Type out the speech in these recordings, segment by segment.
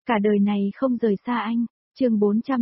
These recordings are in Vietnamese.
Cả đời này không rời xa anh. Chương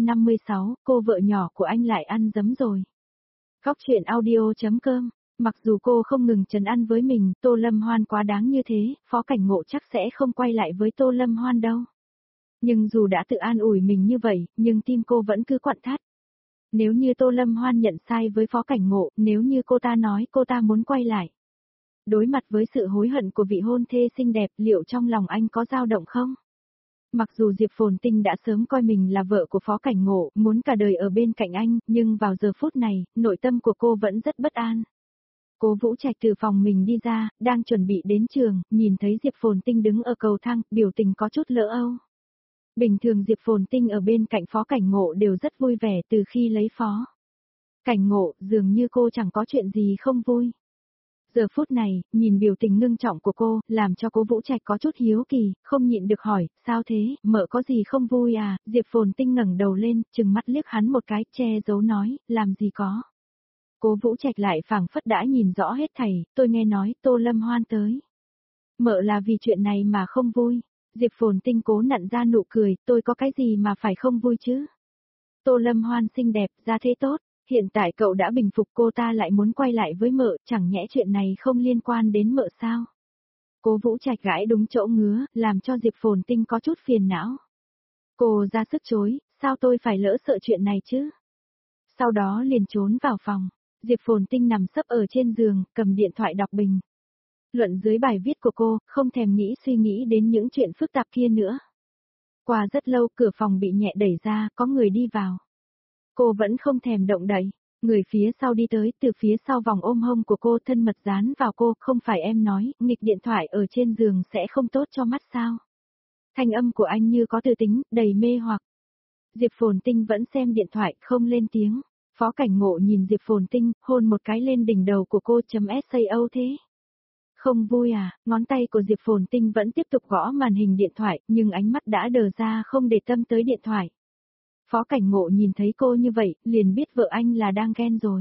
456, cô vợ nhỏ của anh lại ăn dấm rồi. Góc truyện audio.com. Mặc dù cô không ngừng trấn an với mình, Tô Lâm Hoan quá đáng như thế, Phó Cảnh Ngộ chắc sẽ không quay lại với Tô Lâm Hoan đâu. Nhưng dù đã tự an ủi mình như vậy, nhưng tim cô vẫn cứ quặn thắt. Nếu như Tô Lâm Hoan nhận sai với Phó Cảnh Ngộ, nếu như cô ta nói cô ta muốn quay lại. Đối mặt với sự hối hận của vị hôn thê xinh đẹp, liệu trong lòng anh có dao động không? Mặc dù Diệp Phồn Tinh đã sớm coi mình là vợ của Phó Cảnh Ngộ, muốn cả đời ở bên cạnh anh, nhưng vào giờ phút này, nội tâm của cô vẫn rất bất an. Cố Vũ Trạch từ phòng mình đi ra, đang chuẩn bị đến trường, nhìn thấy Diệp Phồn Tinh đứng ở cầu thang, biểu tình có chút lỡ âu. Bình thường Diệp Phồn Tinh ở bên cạnh Phó Cảnh Ngộ đều rất vui vẻ từ khi lấy Phó Cảnh Ngộ, dường như cô chẳng có chuyện gì không vui. Giờ phút này, nhìn biểu tình ngưng trọng của cô, làm cho Cố Vũ Trạch có chút hiếu kỳ, không nhịn được hỏi, sao thế, mợ có gì không vui à? Diệp Phồn Tinh ngẩng đầu lên, trừng mắt liếc hắn một cái, che giấu nói, làm gì có. Cố Vũ Trạch lại phảng phất đã nhìn rõ hết thảy, tôi nghe nói Tô Lâm Hoan tới. Mợ là vì chuyện này mà không vui. Diệp Phồn Tinh cố nặn ra nụ cười, tôi có cái gì mà phải không vui chứ? Tô Lâm Hoan xinh đẹp, ra thế tốt. Hiện tại cậu đã bình phục, cô ta lại muốn quay lại với mợ, chẳng nhẽ chuyện này không liên quan đến mợ sao? Cố Vũ Trạch gãi đúng chỗ ngứa, làm cho Diệp Phồn Tinh có chút phiền não. Cô ra sức chối, sao tôi phải lỡ sợ chuyện này chứ? Sau đó liền trốn vào phòng. Diệp Phồn Tinh nằm sấp ở trên giường, cầm điện thoại đọc bình luận dưới bài viết của cô, không thèm suy nghĩ đến những chuyện phức tạp kia nữa. Qua rất lâu, cửa phòng bị nhẹ đẩy ra, có người đi vào. Cô vẫn không thèm động đậy. Người phía sau đi tới, từ phía sau vòng ôm hông của cô, thân mật dán vào cô, không phải em nói, nghịch điện thoại ở trên giường sẽ không tốt cho mắt sao? Thanh âm của anh như có tư tính, đầy mê hoặc. Diệp Phồn Tinh vẫn xem điện thoại, không lên tiếng. Phó Cảnh Ngộ nhìn Diệp Phồn Tinh, hôn một cái lên đỉnh đầu của cô, sao thế? Không vui à? Ngón tay của Diệp Phồn Tinh vẫn tiếp tục gõ màn hình điện thoại, nhưng ánh mắt đã đờ ra không để tâm tới điện thoại. Phó Cảnh Ngộ nhìn thấy cô như vậy, liền biết vợ anh là đang ghen rồi.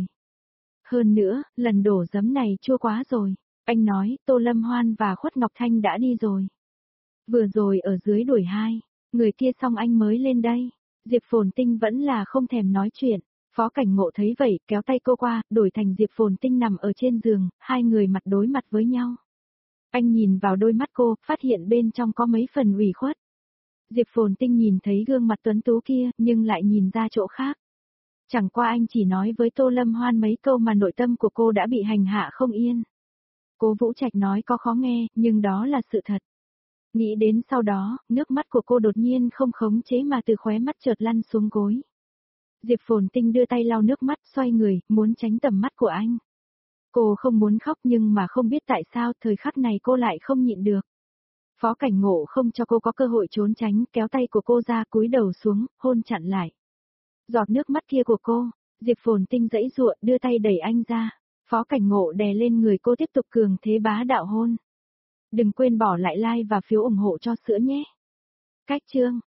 Hơn nữa, lần đổ giấm này chua quá rồi. Anh nói, Tô Lâm Hoan và Khuất Ngọc Thanh đã đi rồi. Vừa rồi ở dưới đuổi hai, người kia xong anh mới lên đây. Diệp Phồn Tinh vẫn là không thèm nói chuyện. Phó Cảnh Ngộ thấy vậy, kéo tay cô qua, đổi thành Diệp Phồn Tinh nằm ở trên giường, hai người mặt đối mặt với nhau. Anh nhìn vào đôi mắt cô, phát hiện bên trong có mấy phần ủy khuất. Diệp Phồn Tinh nhìn thấy gương mặt tuấn tú kia, nhưng lại nhìn ra chỗ khác. Chẳng qua anh chỉ nói với Tô Lâm Hoan mấy câu mà nội tâm của cô đã bị hành hạ không yên. Cố Vũ Trạch nói có khó nghe, nhưng đó là sự thật. Nghĩ đến sau đó, nước mắt của cô đột nhiên không khống chế mà từ khóe mắt chợt lăn xuống gối. Diệp Phồn Tinh đưa tay lau nước mắt, xoay người, muốn tránh tầm mắt của anh. Cô không muốn khóc nhưng mà không biết tại sao thời khắc này cô lại không nhịn được. Phó Cảnh Ngộ không cho cô có cơ hội trốn tránh, kéo tay của cô ra, cúi đầu xuống, hôn chặn lại. Giọt nước mắt kia của cô, Diệp Phồn Tinh giãy giụa, đưa tay đẩy anh ra. Phó Cảnh Ngộ đè lên người cô tiếp tục cường thế bá đạo hôn. Đừng quên bỏ lại like và phiếu ủng hộ cho sữa nhé. Cách chương